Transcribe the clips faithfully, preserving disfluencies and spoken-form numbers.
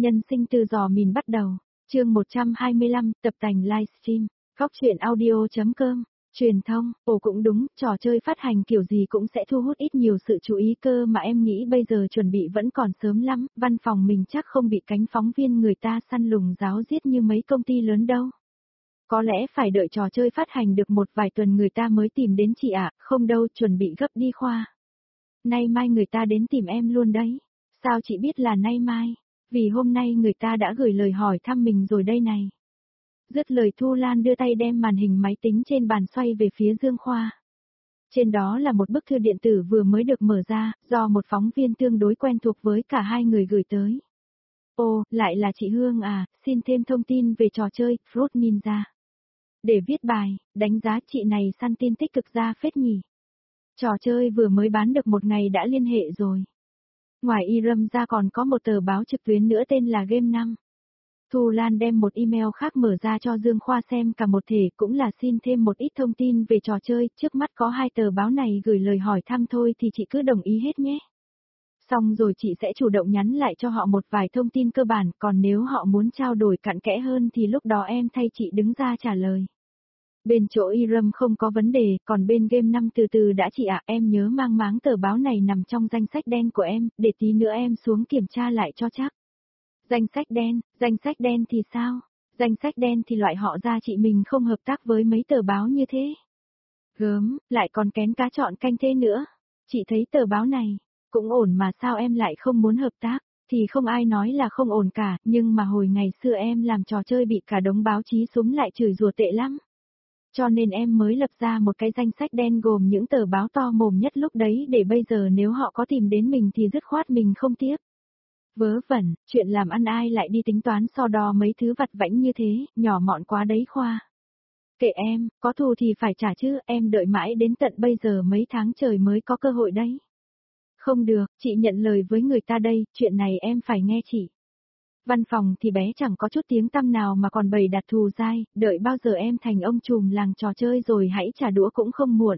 Nhân sinh từ giò mìn bắt đầu, chương một trăm hai mươi lăm, tập tành livestream, góc chuyện audio.com, truyền thông, ồ cũng đúng, trò chơi phát hành kiểu gì cũng sẽ thu hút ít nhiều sự chú ý cơ mà em nghĩ bây giờ chuẩn bị vẫn còn sớm lắm, văn phòng mình chắc không bị cánh phóng viên người ta săn lùng ráo giết như mấy công ty lớn đâu. Có lẽ phải đợi trò chơi phát hành được một vài tuần người ta mới tìm đến chị ạ, không đâu, chuẩn bị gấp đi khoa. Nay mai người ta đến tìm em luôn đấy. Sao chị biết là nay mai? Vì hôm nay người ta đã gửi lời hỏi thăm mình rồi đây này. Dứt lời Thu Lan đưa tay đem màn hình máy tính trên bàn xoay về phía Dương Khoa. Trên đó là một bức thư điện tử vừa mới được mở ra, do một phóng viên tương đối quen thuộc với cả hai người gửi tới. Ồ, lại là chị Hương à, xin thêm thông tin về trò chơi Fruit Ninja. Để viết bài, đánh giá chị này săn tin tích cực ra phết nhỉ. Trò chơi vừa mới bán được một ngày đã liên hệ rồi. Ngoài i rờ em ra còn có một tờ báo trực tuyến nữa tên là Game năm. Thu Lan đem một email khác mở ra cho Dương Khoa xem cả một thể, cũng là xin thêm một ít thông tin về trò chơi, trước mắt có hai tờ báo này gửi lời hỏi thăm thôi thì chị cứ đồng ý hết nhé. Xong rồi chị sẽ chủ động nhắn lại cho họ một vài thông tin cơ bản, còn nếu họ muốn trao đổi cặn kẽ hơn thì lúc đó em thay chị đứng ra trả lời. Bên chỗ i rờ em không có vấn đề, còn bên Game năm từ từ đã chị ạ, em nhớ mang máng tờ báo này nằm trong danh sách đen của em, để tí nữa em xuống kiểm tra lại cho chắc. Danh sách đen, danh sách đen thì sao? Danh sách đen thì loại họ ra chị mình không hợp tác với mấy tờ báo như thế. Gớm, lại còn kén cá chọn canh thế nữa. Chị thấy tờ báo này, cũng ổn mà sao em lại không muốn hợp tác, thì không ai nói là không ổn cả, nhưng mà hồi ngày xưa em làm trò chơi bị cả đống báo chí súm lại chửi rủa tệ lắm. Cho nên em mới lập ra một cái danh sách đen gồm những tờ báo to mồm nhất lúc đấy để bây giờ nếu họ có tìm đến mình thì dứt khoát mình không tiếp. Vớ vẩn, chuyện làm ăn ai lại đi tính toán so đo mấy thứ vặt vãnh như thế, nhỏ mọn quá đấy Khoa. Kệ em, có thù thì phải trả chứ, em đợi mãi đến tận bây giờ mấy tháng trời mới có cơ hội đấy. Không được, chị nhận lời với người ta đây, chuyện này em phải nghe chị. Văn phòng thì bé chẳng có chút tiếng tăm nào mà còn bày đặt thù dai, đợi bao giờ em thành ông trùm làng trò chơi rồi hãy trả đũa cũng không muộn.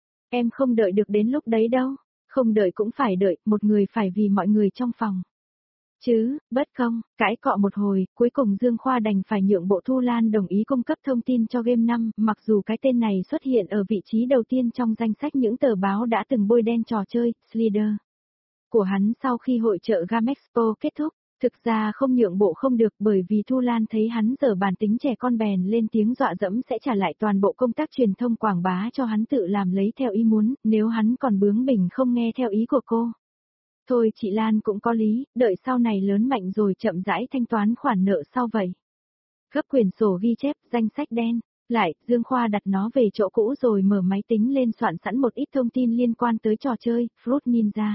Em không đợi được đến lúc đấy đâu, không đợi cũng phải đợi, một người phải vì mọi người trong phòng. Chứ, bất công, cãi cọ một hồi, cuối cùng Dương Khoa đành phải nhượng bộ Thu Lan đồng ý cung cấp thông tin cho Game năm, mặc dù cái tên này xuất hiện ở vị trí đầu tiên trong danh sách những tờ báo đã từng bôi đen trò chơi, Slider. Của hắn sau khi hội chợ Gamexpo kết thúc. Thực ra không nhượng bộ không được bởi vì Thu Lan thấy hắn dở bản tính trẻ con bèn lên tiếng dọa dẫm sẽ trả lại toàn bộ công tác truyền thông quảng bá cho hắn tự làm lấy theo ý muốn, nếu hắn còn bướng bỉnh không nghe theo ý của cô. Thôi chị Lan cũng có lý, đợi sau này lớn mạnh rồi chậm rãi thanh toán khoản nợ sau vậy. Gấp quyển sổ ghi chép, danh sách đen, lại, Dương Khoa đặt nó về chỗ cũ rồi mở máy tính lên soạn sẵn một ít thông tin liên quan tới trò chơi, Fruit Ninja.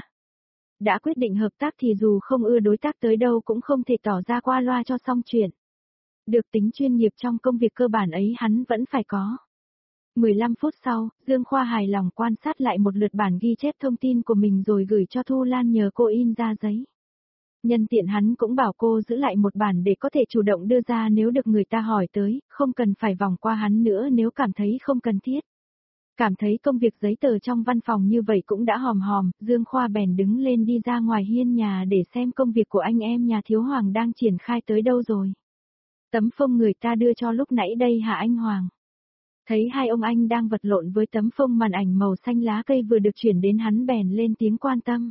Đã quyết định hợp tác thì dù không ưa đối tác tới đâu cũng không thể tỏ ra qua loa cho xong chuyện. Được tính chuyên nghiệp trong công việc cơ bản ấy hắn vẫn phải có. mười lăm phút sau, Dương Khoa hài lòng quan sát lại một lượt bản ghi chép thông tin của mình rồi gửi cho Thu Lan nhờ cô in ra giấy. Nhân tiện hắn cũng bảo cô giữ lại một bản để có thể chủ động đưa ra nếu được người ta hỏi tới, không cần phải vòng qua hắn nữa nếu cảm thấy không cần thiết. Cảm thấy công việc giấy tờ trong văn phòng như vậy cũng đã hòm hòm, Dương Khoa bèn đứng lên đi ra ngoài hiên nhà để xem công việc của anh em nhà Thiếu Hoàng đang triển khai tới đâu rồi. Tấm phông người ta đưa cho lúc nãy đây hả anh Hoàng? Thấy hai ông anh đang vật lộn với tấm phông màn ảnh màu xanh lá cây vừa được chuyển đến hắn bèn lên tiếng quan tâm.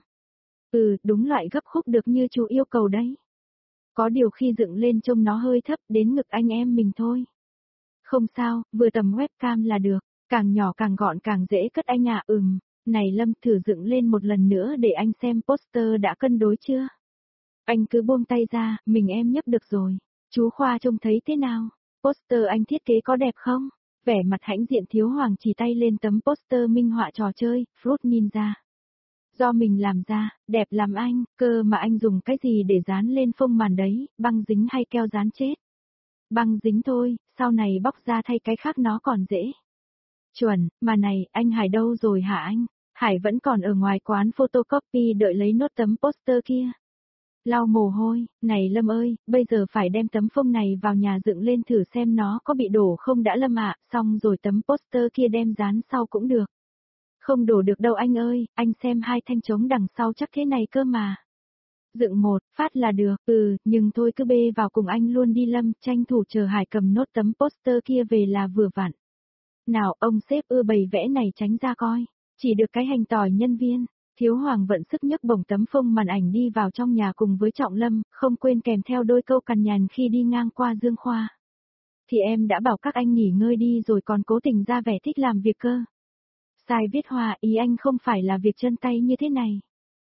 Ừ, đúng loại gấp khúc được như chú yêu cầu đấy. Có điều khi dựng lên trông nó hơi thấp đến ngực anh em mình thôi. Không sao, vừa tầm webcam là được. Càng nhỏ càng gọn càng dễ cất anh à, ừm, này Lâm thử dựng lên một lần nữa để anh xem poster đã cân đối chưa? Anh cứ buông tay ra, mình em nhấp được rồi. Chú Khoa trông thấy thế nào? Poster anh thiết kế có đẹp không? Vẻ mặt hãnh diện Thiếu Hoàng chỉ tay lên tấm poster minh họa trò chơi, Fruit Ninja. Do mình làm ra, đẹp lắm anh, cơ mà anh dùng cái gì để dán lên phông màn đấy, băng dính hay keo dán chết? Băng dính thôi, sau này bóc ra thay cái khác nó còn dễ. Chuẩn, mà này, anh Hải đâu rồi hả anh? Hải vẫn còn ở ngoài quán photocopy đợi lấy nốt tấm poster kia. Lau mồ hôi, này Lâm ơi, bây giờ phải đem tấm phông này vào nhà dựng lên thử xem nó có bị đổ không đã Lâm ạ, xong rồi tấm poster kia đem dán sau cũng được. Không đổ được đâu anh ơi, anh xem hai thanh trống đằng sau chắc thế này cơ mà. Dựng một, phát là được, ừ, nhưng thôi cứ bê vào cùng anh luôn đi Lâm, tranh thủ chờ Hải cầm nốt tấm poster kia về là vừa vặn. Nào, ông sếp ưa bày vẽ này tránh ra coi, chỉ được cái hành tỏi nhân viên. Thiếu Hoàng vận sức nhấc bổng tấm phông màn ảnh đi vào trong nhà cùng với Trọng Lâm, không quên kèm theo đôi câu cằn nhằn khi đi ngang qua Dương Khoa. Thì em đã bảo các anh nghỉ ngơi đi rồi còn cố tình ra vẻ thích làm việc cơ. Sai viết hòa, ý anh không phải là việc chân tay như thế này.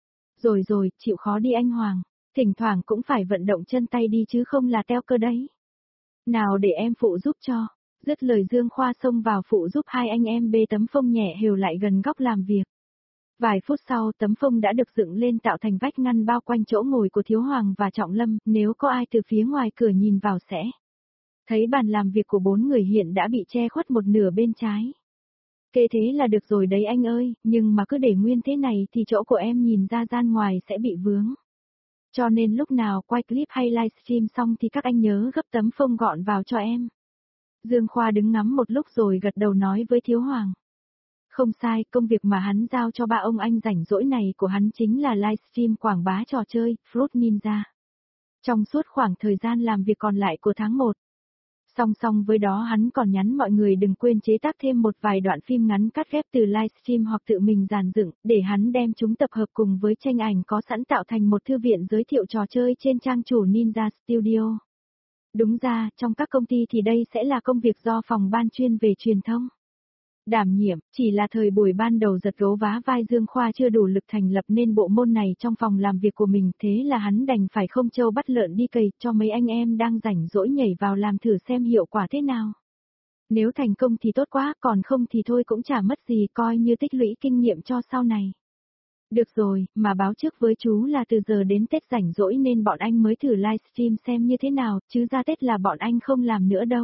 Rồi rồi, chịu khó đi anh Hoàng, thỉnh thoảng cũng phải vận động chân tay đi chứ không là teo cơ đấy. Nào để em phụ giúp cho. Dứt lời Dương Khoa xông vào phụ giúp hai anh em bê tấm phông nhẹ hều lại gần góc làm việc. Vài phút sau tấm phông đã được dựng lên tạo thành vách ngăn bao quanh chỗ ngồi của Thiếu Hoàng và Trọng Lâm, nếu có ai từ phía ngoài cửa nhìn vào sẽ thấy bàn làm việc của bốn người hiện đã bị che khuất một nửa bên trái. Kệ thế là được rồi đấy anh ơi, nhưng mà cứ để nguyên thế này thì chỗ của em nhìn ra gian ngoài sẽ bị vướng. Cho nên lúc nào quay clip hay livestream xong thì các anh nhớ gấp tấm phông gọn vào cho em. Dương Khoa đứng ngắm một lúc rồi gật đầu nói với Thiếu Hoàng. Không sai, công việc mà hắn giao cho ba ông anh rảnh rỗi này của hắn chính là livestream quảng bá trò chơi, Fruit Ninja. Trong suốt khoảng thời gian làm việc còn lại của tháng một. Song song với đó hắn còn nhắn mọi người đừng quên chế tác thêm một vài đoạn phim ngắn cắt ghép từ livestream hoặc tự mình dàn dựng, để hắn đem chúng tập hợp cùng với tranh ảnh có sẵn tạo thành một thư viện giới thiệu trò chơi trên trang chủ Ninja Studio. Đúng ra, trong các công ty thì đây sẽ là công việc do phòng ban chuyên về truyền thông đảm nhiệm, chỉ là thời buổi ban đầu giật gấu vá vai Dương Khoa chưa đủ lực thành lập nên bộ môn này trong phòng làm việc của mình, thế là hắn đành phải không trâu bắt lợn đi cày cho mấy anh em đang rảnh rỗi nhảy vào làm thử xem hiệu quả thế nào. Nếu thành công thì tốt quá, còn không thì thôi cũng chả mất gì, coi như tích lũy kinh nghiệm cho sau này. Được rồi, mà báo trước với chú là từ giờ đến Tết rảnh rỗi nên bọn anh mới thử livestream xem như thế nào, chứ ra Tết là bọn anh không làm nữa đâu.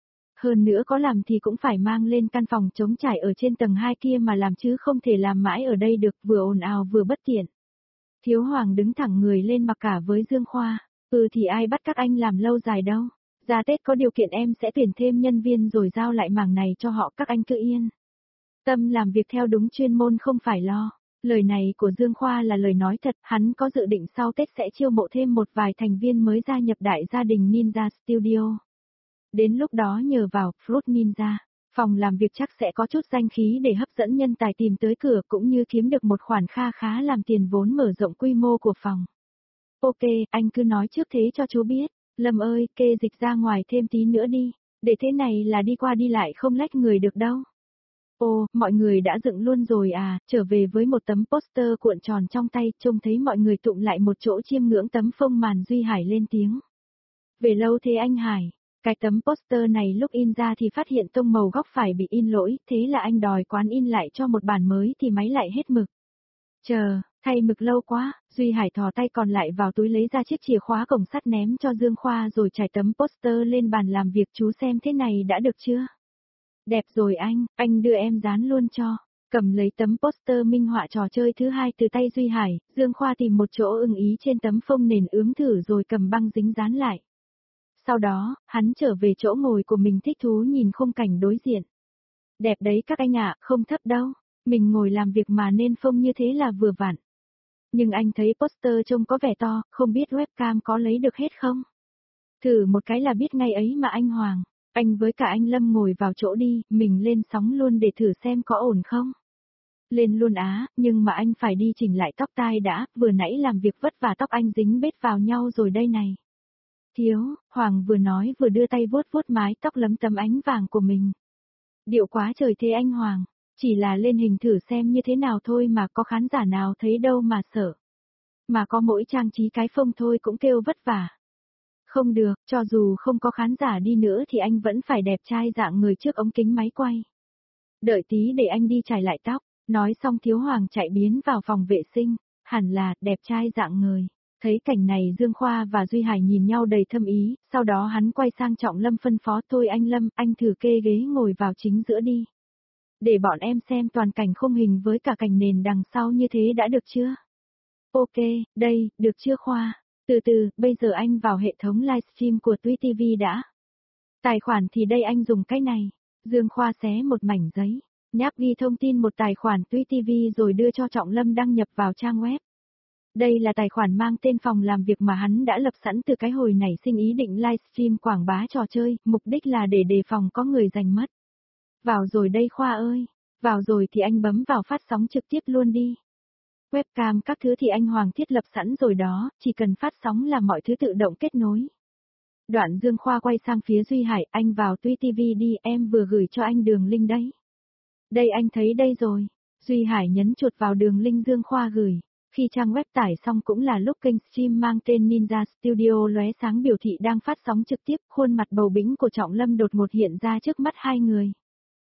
Hơn nữa có làm thì cũng phải mang lên căn phòng trống trải ở trên tầng hai kia mà làm chứ không thể làm mãi ở đây được, vừa ồn ào vừa bất tiện. Thiếu Hoàng đứng thẳng người lên mặc cả với Dương Khoa, ừ thì ai bắt các anh làm lâu dài đâu, ra Tết có điều kiện em sẽ tuyển thêm nhân viên rồi giao lại mảng này cho họ, các anh cứ yên tâm làm việc theo đúng chuyên môn không phải lo. Lời này của Dương Khoa là lời nói thật, hắn có dự định sau Tết sẽ chiêu mộ thêm một vài thành viên mới gia nhập đại gia đình Ninja Studio. Đến lúc đó nhờ vào Fruit Ninja, phòng làm việc chắc sẽ có chút danh khí để hấp dẫn nhân tài tìm tới cửa cũng như kiếm được một khoản kha khá làm tiền vốn mở rộng quy mô của phòng. Ok, anh cứ nói trước thế cho chú biết. Lâm ơi, kê dịch ra ngoài thêm tí nữa đi, để thế này là đi qua đi lại không lách người được đâu. Ồ, mọi người đã dựng luôn rồi à, trở về với một tấm poster cuộn tròn trong tay, trông thấy mọi người tụm lại một chỗ chiêm ngưỡng tấm phông màn. Duy Hải lên tiếng. Về lâu thế anh Hải? Cái tấm poster này lúc in ra thì phát hiện tông màu góc phải bị in lỗi, thế là anh đòi quán in lại cho một bản mới thì máy lại hết mực. Chờ, thay mực lâu quá, Duy Hải thò tay còn lại vào túi lấy ra chiếc chìa khóa cổng sắt ném cho Dương Khoa rồi trải tấm poster lên bàn làm việc, chú xem thế này đã được chưa? Đẹp rồi anh, anh đưa em dán luôn cho. Cầm lấy tấm poster minh họa trò chơi thứ hai từ tay Duy Hải, Dương Khoa tìm một chỗ ưng ý trên tấm phông nền ướm thử rồi cầm băng dính dán lại. Sau đó, hắn trở về chỗ ngồi của mình thích thú nhìn khung cảnh đối diện. Đẹp đấy các anh ạ, không thấp đâu, mình ngồi làm việc mà nên phông như thế là vừa vặn. Nhưng anh thấy poster trông có vẻ to, không biết webcam có lấy được hết không? Thử một cái là biết ngay ấy mà anh Hoàng. Anh với cả anh Lâm ngồi vào chỗ đi, mình lên sóng luôn để thử xem có ổn không. Lên luôn á, nhưng mà anh phải đi chỉnh lại tóc tai đã, vừa nãy làm việc vất vả tóc anh dính bết vào nhau rồi đây này. Thiếu, Hoàng vừa nói vừa đưa tay vuốt vuốt mái tóc lấm tấm ánh vàng của mình. Điệu quá trời thế anh Hoàng, chỉ là lên hình thử xem như thế nào thôi mà có khán giả nào thấy đâu mà sợ. Mà có mỗi trang trí cái phông thôi cũng kêu vất vả. Không được, cho dù không có khán giả đi nữa thì anh vẫn phải đẹp trai dạng người trước ống kính máy quay. Đợi tí để anh đi chải lại tóc, nói xong Thiếu Hoàng chạy biến vào phòng vệ sinh, hẳn là đẹp trai dạng người. Thấy cảnh này Dương Khoa và Duy Hải nhìn nhau đầy thâm ý, sau đó hắn quay sang Trọng Lâm phân phó thôi anh Lâm, anh thử kê ghế ngồi vào chính giữa đi. Để bọn em xem toàn cảnh khung hình với cả cảnh nền đằng sau như thế đã được chưa? Ok, đây, được chưa Khoa? Từ từ, bây giờ anh vào hệ thống livestream của Tuy ti vi đã. Tài khoản thì đây anh dùng cái này. Dương Khoa xé một mảnh giấy, nháp ghi thông tin một tài khoản Tuy ti vi rồi đưa cho Trọng Lâm đăng nhập vào trang web. Đây là tài khoản mang tên phòng làm việc mà hắn đã lập sẵn từ cái hồi nảy sinh ý định livestream quảng bá trò chơi, mục đích là để đề phòng có người giành mất. Vào rồi đây Khoa ơi, vào rồi thì anh bấm vào phát sóng trực tiếp luôn đi. Webcam các thứ thì anh Hoàng thiết lập sẵn rồi đó, chỉ cần phát sóng là mọi thứ tự động kết nối. Đoạn Dương Khoa quay sang phía Duy Hải, anh vào Tuy ti vi đi, em vừa gửi cho anh đường link đấy. Đây anh thấy đây rồi. Duy Hải nhấn chuột vào đường link Dương Khoa gửi. Khi trang web tải xong cũng là lúc kênh stream mang tên Ninja Studio lóe sáng biểu thị đang phát sóng trực tiếp, khuôn mặt bầu bĩnh của Trọng Lâm đột ngột hiện ra trước mắt hai người.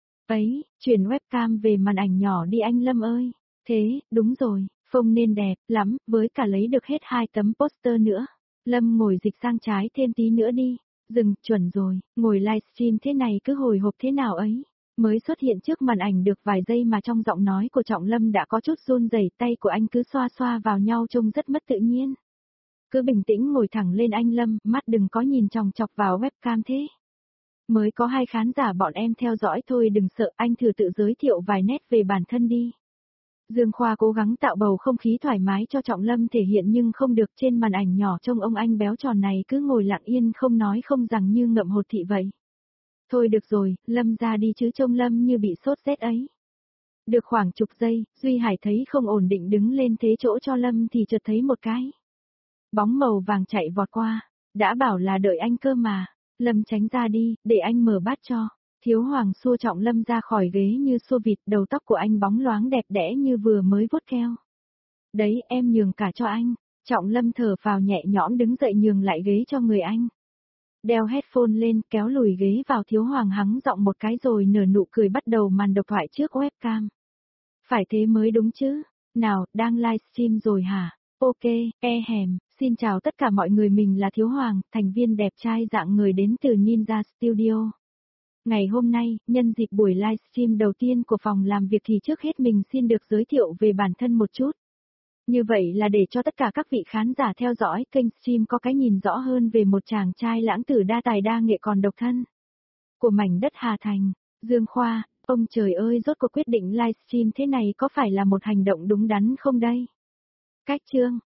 Ấy, chuyển webcam về màn ảnh nhỏ đi anh Lâm ơi. Thế, đúng rồi, phông nên đẹp lắm, với cả lấy được hết hai tấm poster nữa. Lâm ngồi dịch sang trái thêm tí nữa đi. Dừng, chuẩn rồi, ngồi livestream thế này cứ hồi hộp thế nào ấy. Mới xuất hiện trước màn ảnh được vài giây mà trong giọng nói của Trọng Lâm đã có chút run rẩy, tay của anh cứ xoa xoa vào nhau trông rất mất tự nhiên. Cứ bình tĩnh ngồi thẳng lên anh Lâm, mắt đừng có nhìn chòng chọc vào webcam thế. Mới có hai khán giả bọn em theo dõi thôi, đừng sợ, anh thử tự giới thiệu vài nét về bản thân đi. Dương Khoa cố gắng tạo bầu không khí thoải mái cho Trọng Lâm thể hiện nhưng không được, trên màn ảnh nhỏ trông ông anh béo tròn này cứ ngồi lặng yên không nói không rằng như ngậm hột thị vậy. Thôi được rồi, Lâm ra đi chứ trông Lâm như bị sốt rét ấy. Được khoảng chục giây, Duy Hải thấy không ổn định đứng lên thế chỗ cho Lâm thì chợt thấy một cái. Bóng màu vàng chạy vọt qua, đã bảo là đợi anh cơ mà. Lâm tránh ra đi, để anh mở bát cho. Thiếu Hoàng xua Trọng Lâm ra khỏi ghế như xua vịt, đầu tóc của anh bóng loáng đẹp đẽ như vừa mới vuốt keo. Đấy, em nhường cả cho anh. Trọng Lâm thở phào nhẹ nhõm đứng dậy nhường lại ghế cho người anh. Đeo headphone lên, kéo lùi ghế vào, Thiếu Hoàng hắng giọng một cái rồi nở nụ cười bắt đầu màn độc thoại trước webcam. Phải thế mới đúng chứ. Nào, đang livestream rồi hả? Ok, e hèm, xin chào tất cả mọi người, mình là Thiếu Hoàng, thành viên đẹp trai dạng người đến từ Ninja Studio. Ngày hôm nay, nhân dịp buổi livestream đầu tiên của phòng làm việc thì trước hết mình xin được giới thiệu về bản thân một chút. Như vậy là để cho tất cả các vị khán giả theo dõi kênh stream có cái nhìn rõ hơn về một chàng trai lãng tử đa tài đa nghệ còn độc thân. Của mảnh đất Hà Thành, Dương Khoa, ông trời ơi rốt cuộc quyết định livestream thế này có phải là một hành động đúng đắn không đây? Cách chương